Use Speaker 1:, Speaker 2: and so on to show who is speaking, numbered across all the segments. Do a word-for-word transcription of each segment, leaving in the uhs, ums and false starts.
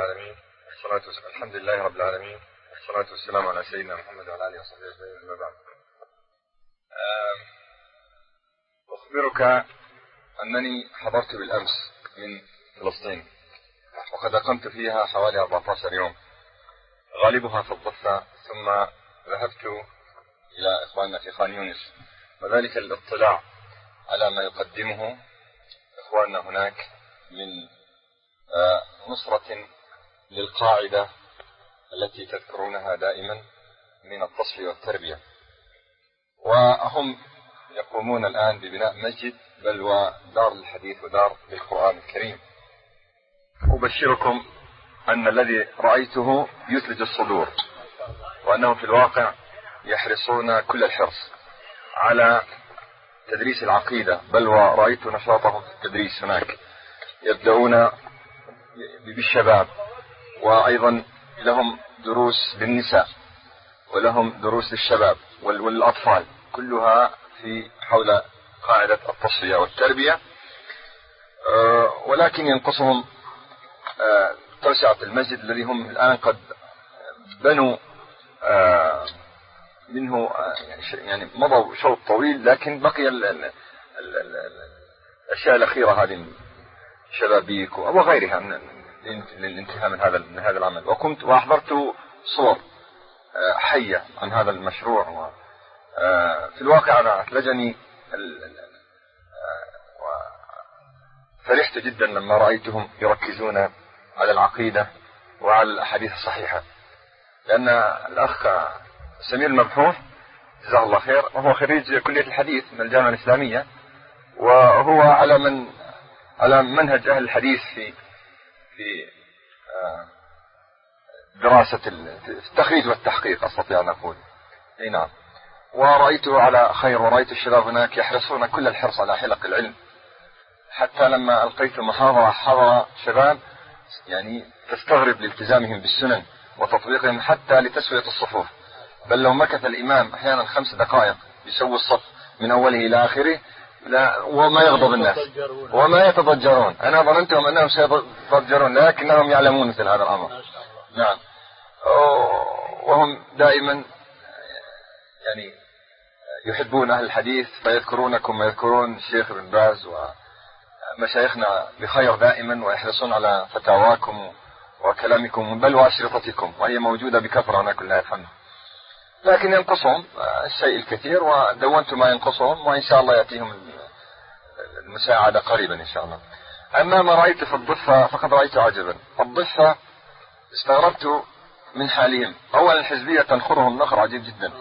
Speaker 1: العالمين والصلاة والسلام الحمد لله رب العالمين والصلاة والسلام على سيدنا محمد وعلى آله وصحبه أجمعين. أما بعد، أخبرك أنني حضرت بالأمس من فلسطين، وقد أقمت فيها حوالي أربعة عشر يوم، غالبها في الضفة، ثم ذهبت إلى إخواننا في خان يونس، وذلك للاطلاع على ما يقدمه إخواننا هناك من نصرة للقاعدة التي تذكرونها دائما من التصفية والتربية. وهم يقومون الآن ببناء مسجد، بل ودار للحديث ودار للقرآن الكريم. أبشركم أن الذي رأيته يثلج الصدور، وأنهم في الواقع يحرصون كل الحرص على تدريس العقيدة، بل ورأيت نشاطهم في التدريس هناك. يبدأون بالشباب، وأيضا لهم دروس للنساء، ولهم دروس للشباب والأطفال، كلها في حول قاعدة التصفية والتربية. ولكن ينقصهم توسعة المسجد الذي هم الآن قد بنوا منه، يعني مضوا شوط طويل، لكن بقي الأشياء الأخيرة هذه، شبابيك وغيرها للانتهاء من هذا من هذا العمل. وكنت وأحضرت صور حية عن هذا المشروع، وفي الواقع أنا أثلجني، وفرحت جدا لما رأيتهم يركزون على العقيدة وعلى الأحاديث الصحيحة. لأن الأخ سمير المبحوث جزاه الله خير، وهو خريج كلية الحديث من الجامعة الإسلامية، وهو على من على منهج أهل الحديث في في دراسة التخريج والتحقيق، أستطيع أن أقول. أي نعم. ورأيته على خير، ورأيت الشباب هناك يحرصون كل الحرص على حلق العلم، حتى لما ألقيت محاضرة حضر شباب يعني تستغرب لالتزامهم بالسنن وتطبيقهم حتى لتسوية الصفوف، بل لو مكث الإمام أحيانا خمس دقائق يسوي الصف من أوله إلى آخره لا، وما يغضب الناس وما يتضجرون. أنا ظننتهم أنهم سيتضجرون، لكنهم يعلمون مثل هذا الأمر. نعم. وهم دائما يعني يحبون أهل الحديث، فيذكرونكم ويذكرون الشيخ بن باز ومشايخنا بخير دائما، ويحرصون على فتاواكم وكلامكم، بل وأشرطتكم، وهي موجودة بكثرة هنا كلها الحمد. لكن ينقصهم الشيء الكثير، ودونت ما ينقصهم، وإن شاء الله يأتيهم المساعدة قريبا إن شاء الله. أما ما رأيت في الضفة فقد رأيت عجبا. الضفة استغربت من حالهم. أولا الحزبية تنخرهم نخر عجيب جدا،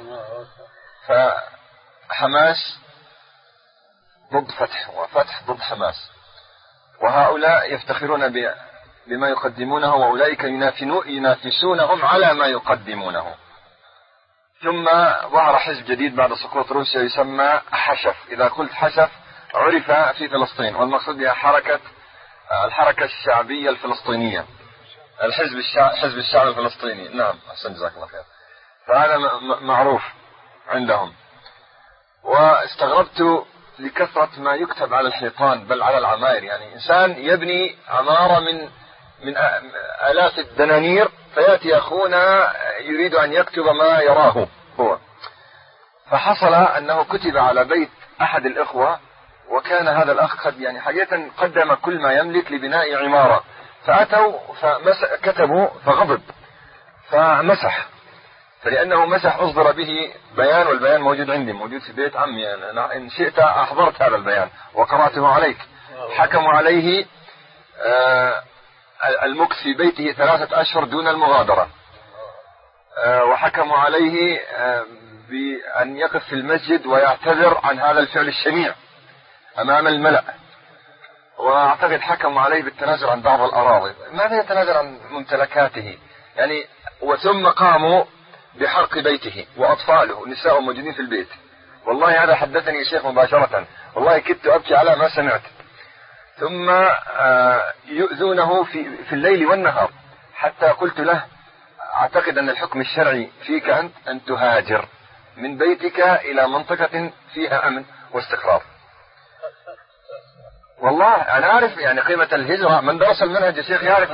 Speaker 1: فحماس ضد فتح، وفتح ضد حماس، وهؤلاء يفتخرون بما يقدمونه، وأولئك ينافسونهم على ما يقدمونه. ثم ظهر حزب جديد بعد سقوط روسيا يسمى حشف. إذا قلت حشف عرف في فلسطين، والمقصود بها حركة الحركة الشعبية الفلسطينية، الحزب الشعب حزب الشعب الفلسطيني. نعم، أحسن، جزاك الله خير. فهذا معروف عندهم. واستغربت لكثرة ما يكتب على الحيطان، بل على العماير. يعني إنسان يبني عمارة من من آلاف الدنانير، فيأتي أخونا يريد أن يكتب ما يراه هو. فحصل أنه كتب على بيت أحد الإخوة، وكان هذا الأخ قد يعني حقيقة قدم كل ما يملك لبناء عمارة، فأتوا فكتبوا فغضب فمسح، فلأنه مسح أصدر به بيان، والبيان موجود عندي، موجود في بيت عمي، أنا إن شئت أحضرت هذا البيان وقرأته عليك. حكموا عليه آه المكث في بيته ثلاثة أشهر دون المغادرة، آه وحكموا عليه آه بأن يقف في المسجد ويعتذر عن هذا الفعل الشنيع أمام الملأ، وأعتقد حكموا عليه بالتنازل عن بعض الأراضي. ماذا يتنازل عن ممتلكاته يعني؟ وثم قاموا بحرق بيته وأطفاله ونساء موجودين في البيت. والله هذا حدثني شيخ مباشرة، والله كدت أبكي على ما سمعت. ثم يؤذونه في, في الليل والنهار، حتى قلت له أعتقد أن الحكم الشرعي فيك أنت أن تهاجر من بيتك إلى منطقة فيها أمن واستقرار. والله أنا أعرف يعني قيمة الهجرة، من درس المنهج يا شيخ يعرف.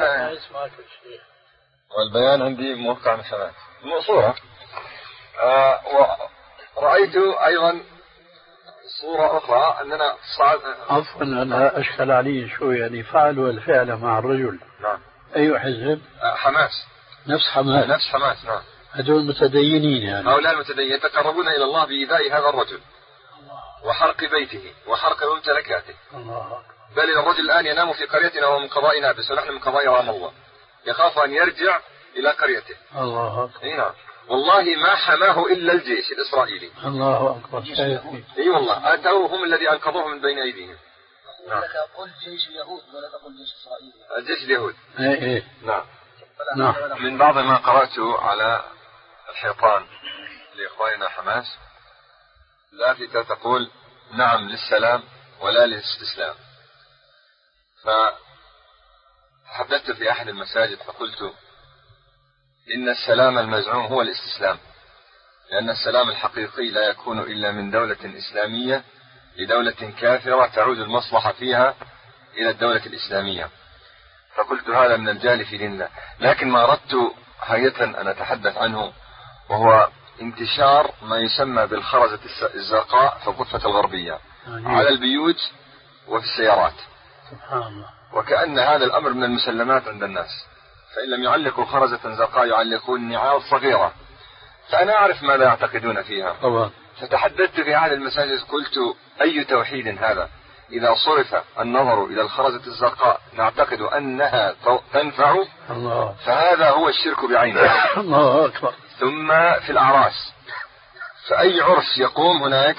Speaker 1: والبيان عندي موقع مثلا صورة. آه ورأيت أيضا صورة أخرى أننا صعد.
Speaker 2: عفوا أنا أشكل علي شو يعني فعلوا الفعل مع الرجل.
Speaker 1: نعم.
Speaker 2: أي حزب؟
Speaker 1: آه حماس.
Speaker 2: نفس حماس.
Speaker 1: نفس حماس نعم.
Speaker 2: هذول متدينين يعني.
Speaker 1: هؤلاء المتدينين يتقربون إلى الله بإيذاء هذا الرجل وحرق بيته وحرق ممتلكاته.
Speaker 2: الله.
Speaker 1: بل الرجل الآن ينام في قريتنا وهو من قضاء نابلس ونحن من قضاء رام الله، يخاف أن يرجع إلى قريته.
Speaker 2: الله.
Speaker 1: اي نعم والله ما حماه إلا الجيش الإسرائيلي.
Speaker 2: الله أكبر.
Speaker 1: اي والله أتوا هم الذي أنقذوه من بين أيديهم.
Speaker 3: نعم. لك قل جيش اليهود ولا تقول جيش إسرائيل.
Speaker 1: الجيش اليهود.
Speaker 2: ايه ايه.
Speaker 1: نعم.
Speaker 2: نعم.
Speaker 1: من بعض ما قرأته على الحيطان لإخواننا حماس لافتة تقول نعم للسلام ولا للاستسلام. فحدثت في أحد المساجد فقلت إن السلام المزعوم هو الاستسلام، لأن السلام الحقيقي لا يكون إلا من دولة إسلامية لدولة كافرة تعود المصلحة فيها إلى الدولة الإسلامية. فقلت هذا من الجهل في دين الله. لكن ما أردت حقيقة أن أتحدث عنه وهو انتشار ما يسمى بالخرزة الزرقاء في الضفة الغربية على البيوت وفي السيارات.
Speaker 2: سبحان الله.
Speaker 1: وكأن هذا الأمر من المسلمات عند الناس، فإن لم يعلقوا خرزة زرقاء يعلقون نعال صغيرة. فأنا أعرف ماذا يعتقدون فيها
Speaker 2: طبعا.
Speaker 1: فتحدثت في أحد المساجد قلت أي توحيد هذا إذا صرف النظر إلى الخرزة الزرقاء نعتقد أنها تنفع.
Speaker 2: الله.
Speaker 1: فهذا هو الشرك بعينه.
Speaker 2: الله أكبر.
Speaker 1: ثم في الأعراس فأي عرس يقوم هناك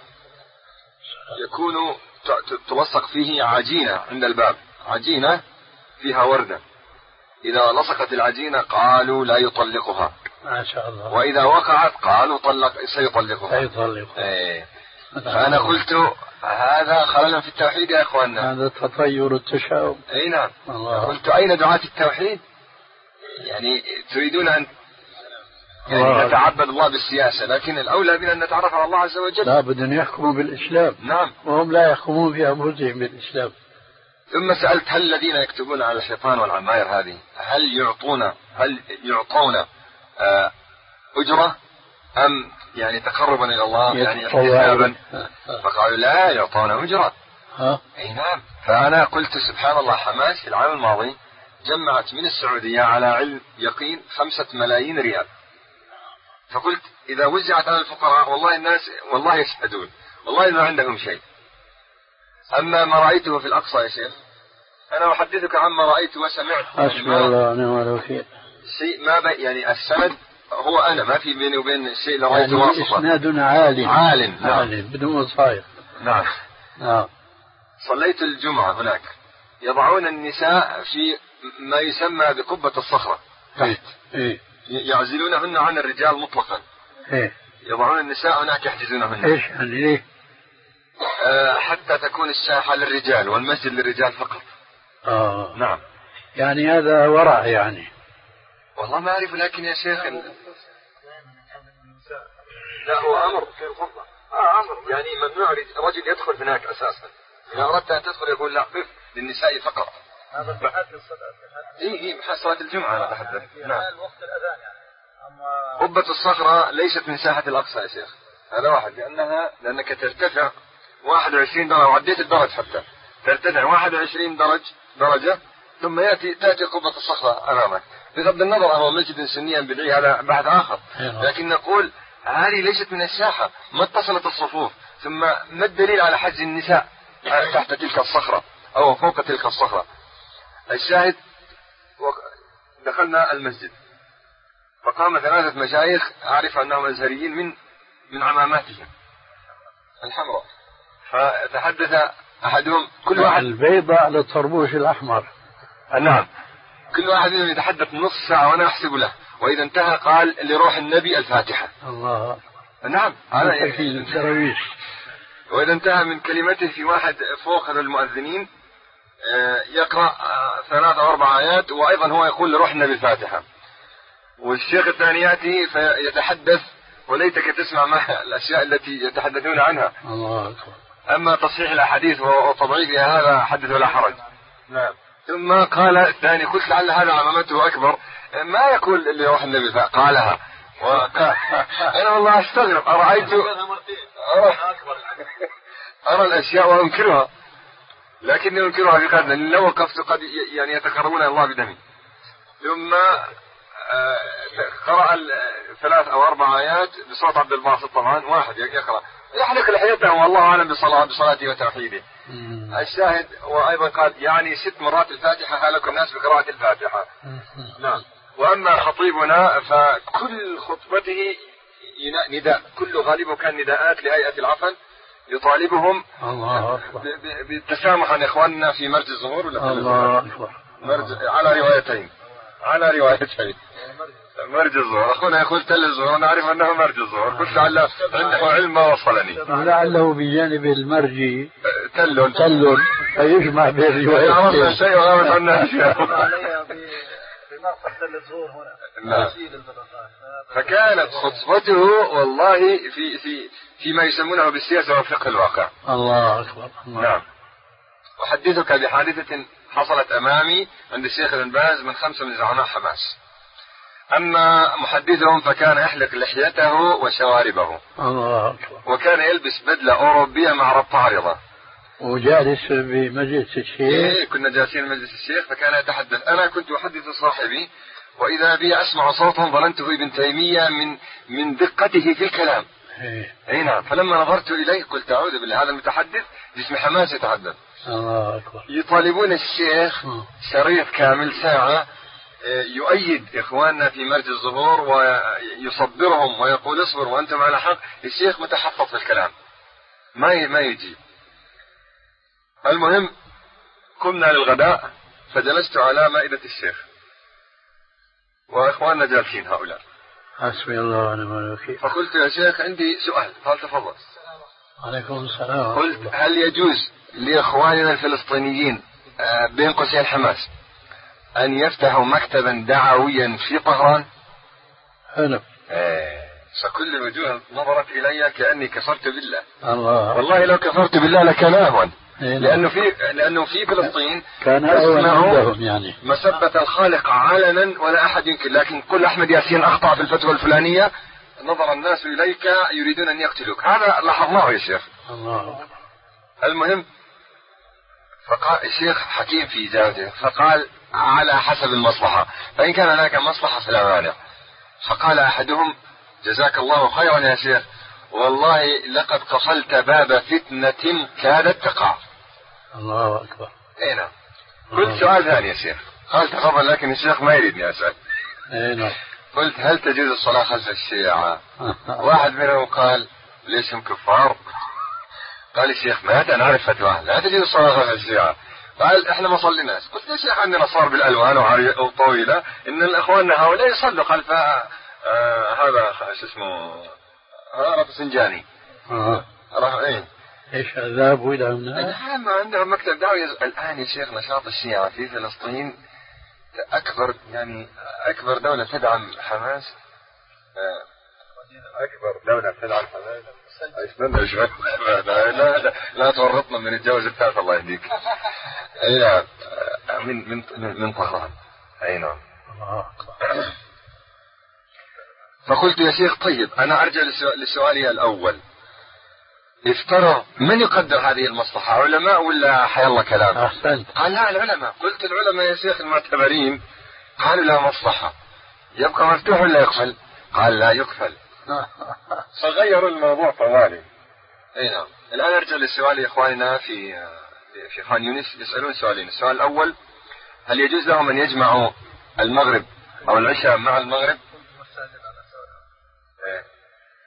Speaker 1: يكون تلصق فيه عجينة عند الباب، عجينة فيها وردة، إذا لصقت العجينة قالوا لا يطلقها
Speaker 2: ما شاء الله،
Speaker 1: وإذا وقعت قالوا طلق سيطلقها.
Speaker 2: سيطلقها.
Speaker 1: إيه. فأنا قلت هذا خلل في التوحيد يا إخواننا،
Speaker 2: هذا تطير التشاؤم.
Speaker 1: أي نعم. قلت أين دعاة التوحيد؟ يعني تريدون أن يعني نتعبد الله بالسياسة، لكن الأولى بنا أن نتعرف على الله عز وجل.
Speaker 2: لا بد أن يحكموا بالإسلام.
Speaker 1: نعم.
Speaker 2: وهم لا يحكمون في أنفسهم بالإسلام.
Speaker 1: ثم سألت هل الذين يكتبون على الحيطان والعماير هذه هل يعطون هل يعطون آه أجرة أم يعني تقربا إلى الله يعني احتسابا؟ فقالوا لا يعطون أجرة.
Speaker 2: ها؟
Speaker 1: أي نعم. فأنا قلت سبحان الله، حماس في العام الماضي جمعت من السعودية على علم يقين خمسة ملايين ريال. فقلت إذا وزعت على الفقراء والله الناس والله يشهدون والله ما عندهم شيء. أما ما رأيته في الأقصى يا شيخ أنا أحدثك عما رأيت وسمعت.
Speaker 2: حسبي الله ونعم الوكيل.
Speaker 1: شيء ما بي يعني السند هو أنا ما في بيني وبين الشيء اللي رأيته
Speaker 2: يعني
Speaker 1: واصفا.
Speaker 2: إسناد عالٍ
Speaker 1: عالٍ. نعم.
Speaker 2: عالٍ بدون وصايا.
Speaker 1: نعم.
Speaker 2: نعم.
Speaker 1: صليت الجمعة هناك يضعون النساء في ما يسمى بقبة الصخرة تحت.
Speaker 2: إيه.
Speaker 1: يعزلونهن عن الرجال مطلقا.
Speaker 2: إيه.
Speaker 1: يضعون النساء هناك يحجزونهن.
Speaker 2: إيش يعني ليه؟
Speaker 1: آه حتى تكون الساحة للرجال والمسجد للرجال فقط.
Speaker 2: آه.
Speaker 1: نعم.
Speaker 2: يعني هذا ورع يعني.
Speaker 1: والله ما أعرف، لكن يا شيخ لا هو أمر في الغرفة. آه أمر يعني ممنوع رجل يدخل هناك أساسا. إذا أردت أن تدخل يقول لا قف للنساء فقط.
Speaker 3: هذا بحث الصلاة.
Speaker 1: إيه إيه بحث صلاة الجمعة أنا أتحدث. نعم.
Speaker 3: وقت الأذان يعني.
Speaker 1: قبة الصخرة ليست من ساحة الأقصى يا شيخ، هذا واحد، لأنها لأنك ترتفع واحد وعشرين درجة وعديت الدرج حتى ترتفع واحد وعشرين درج درجة ثم يأتي تأتي قبة الصخرة أمامك. بغض النظر هو مسجد سنيا بدعي هذا بحث آخر، لكن نقول هذه ليست من الساحة، ما اتصلت الصفوف، ثم ما الدليل على حج النساء تحت تلك الصخرة أو فوق تلك الصخرة؟ الشاهد دخلنا المسجد فقام ثلاثة مشايخ أعرف أنهم أزهريين من من عماماتهم الحمراء، فتحدث أحدهم كل واحد
Speaker 2: البيضة على الطربوش الأحمر.
Speaker 1: نعم. كل واحد منهم يتحدث نص ساعة وأنا أحسب له، وإذا انتهى قال لروح النبي الفاتحة.
Speaker 2: الله.
Speaker 1: نعم.
Speaker 2: هذا الدرويش.
Speaker 1: وإذا انتهى من كلمته في واحد فوق المؤذنين يقرأ ثلاث أو أربع آيات وأيضا هو يقول لروح النبي الفاتحة، والشيخ الثاني يأتي فيتحدث وليتك تسمع ما الأشياء التي يتحدثون عنها.
Speaker 2: الله أكبر.
Speaker 1: أما تصحيح الأحاديث وتضعيفها هذا حدث ولا حرج. نعم. ثم قال الثاني قلت لعل هذا عمامته أكبر، ما يقول اللي روح النبي قالها. أنا والله أستغرب، أرأيت أرى, أرى الأشياء وأنكرها، لكني أنكرها في قدر لو وقفت قد يعني يتقربون الله بدمي. ثم قرأ ثلاث أو أربع آيات بصوت عبد الباسط، طبعا واحد يقرأ يحلق لحيته والله أعلم بصلاة بصلاته وتوحيده. الشاهد وأيضا قال يعني ست مرات الفاتحة هلك الناس بقراءة الفاتحة. نعم. وأما خطيبنا فكل خطبته نداء، كل غالبه كان نداءات لهيئة العفن يطالبهم بالتسامح عن إخواننا في مرج الظهور ولا مرج على روايتين على روايتين مرج الظهور. أخونا يقول تل الظهور، نعرف أنه مرج الظهور، قلت لعله عنده علم وصلني،
Speaker 2: لعله بجانب المرج
Speaker 1: تل
Speaker 2: تل فيجمع بين الروايتين.
Speaker 1: عرفنا شيء وغابت عنا أشياء. نعم. فكانت خطبته والله في في فيما يسمونه بالسياسة وفقه الواقع.
Speaker 2: الله أكبر.
Speaker 1: نعم. أحدثك بحادثة حصلت أمامي عند الشيخ ابن باز من خمسة من زعماء حماس. أما محدثهم فكان يحلق لحيته وشواربه.
Speaker 2: الله أكبر.
Speaker 1: وكان يلبس بدلة أوروبية مع ربط عارضة.
Speaker 2: وجالس بمجلس الشيخ.
Speaker 1: إيه كنا جالسين بمجلس الشيخ، فكان يتحدث. أنا كنت أحدث صاحبي وإذا بي أسمع صوتا ظننته ابن تيمية من من دقته في الكلام. أي نعم. فلما نظرت إليه قلت أعوذ بالله، هذا المتحدث جسم حماس يتحدث.
Speaker 2: الله أكبر.
Speaker 1: يطالبون الشيخ شريط كامل ساعة يؤيد إخواننا في مرج الظهور ويصبرهم ويقول اصبروا وأنتم على حق. الشيخ متحفظ في الكلام ما ما يجيب. المهم قمنا للغداء فجلست على مائدة الشيخ وإخواننا جالسين هؤلاء.
Speaker 2: حسبي الله ونعم الوكيل.
Speaker 1: فقلت يا شيخ عندي سؤال. قال تفضل.
Speaker 2: عليكم السلام.
Speaker 1: قلت هل يجوز لإخواننا الفلسطينيين بين قوسين حماس أن يفتحوا مكتبا دعويا في طهران؟
Speaker 2: حلو.
Speaker 1: ايه فكل الوجوه نظرت إلي كأني كفرت بالله.
Speaker 2: الله.
Speaker 1: والله لو كفرت بالله لكان أهون. لأنه في لأنه في فلسطين
Speaker 2: كان أول عندهم يعني
Speaker 1: مسبة الخالق علنا ولا أحد يمكن، لكن قل أحمد ياسين أخطأ في الفتوى الفلانية نظر الناس إليك يريدون أن يقتلوك. هذا لاحظناه يا شيخ.
Speaker 2: الله.
Speaker 1: المهم فقال الشيخ حكيم في إجابته فقال على حسب المصلحة، فإن كان هناك مصلحة فلا مانع. فقال أحدهم جزاك الله خيرا يا شيخ، والله لقد قفلت باب فتنة كادت تقع.
Speaker 2: الله أكبر.
Speaker 1: اي نعم. قلت سؤال ثاني يا شيخ. قال تفضل، لكن الشيخ ما يريدني أسأل.
Speaker 2: اي نعم.
Speaker 1: قلت هل تجوز الصلاة خلف الشيعة؟ واحد منهم قال ليش هم كفار؟ قال الشيخ مات أنا أعرف فتوى لا تجوز الصلاة خلف الشيعة. قال احنا ما صليناش. قلت يا شيخ عندنا صار بالألوان وطويلة ان الأخوان هؤلاء يصلوا خلف آه هذا شو اسمه هذا سنجاني.
Speaker 2: اه
Speaker 1: راح ايه
Speaker 2: ايش ذهبوا الى هناك؟
Speaker 1: الآن عندهم مكتب دعوي. الآن يا شيخ نشاط الشيعة في فلسطين أكبر، يعني أكبر دولة تدعم حماس، أكبر دولة تدعم حماس. استنى شوي لا لا لا تورطنا من الجوز بتاعت الله يهديك. أي نعم من من من طهران. أي نعم. فقلت يا شيخ طيب أنا أرجع لسؤالي الأول، افترض من يقدر هذه المصلحة، علماء ولا حي الله كلام؟
Speaker 2: أحسنت.
Speaker 1: قال لا العلماء. قلت العلماء يا شيخ المعتبرين. قالوا لا مصلحة، يبقى مفتوح ولا يقفل؟ قال لا يقفل. فغيروا الموضوع طوالي. اي نعم. الآن أرجع للسؤال يا إخواننا في في خان يونس يسألون سؤالين. السؤال الأول هل يجوز لهم أن يجمعوا المغرب أو العشاء مع المغرب